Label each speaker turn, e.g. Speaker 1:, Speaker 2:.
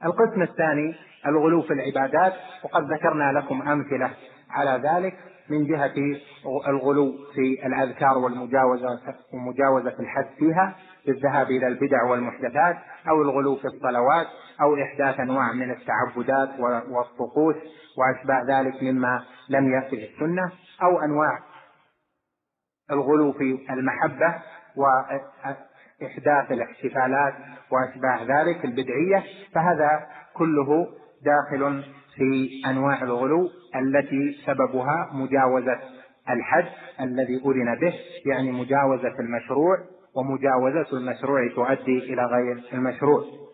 Speaker 1: القسم الثاني الغلو في العبادات، وقد ذكرنا لكم أمثلة على ذلك من جهة الغلو في الأذكار ومجاوزة الحد فيها بالذهاب إلى البدع والمحدثات، أو الغلو في الصلوات، أو إحداث أنواع من التعبدات والطقوس وأشباه ذلك مما لم يأتي في السنة، أو أنواع الغلو في المحبة وإحداث الاحتفالات وأشباه ذلك البدعية. فهذا كله داخل في أنواع الغلو التي سببها مجاوزة الحد الذي أذن به، يعني مجاوزة المشروع، ومجاوزة المشروع تؤدي إلى غير المشروع.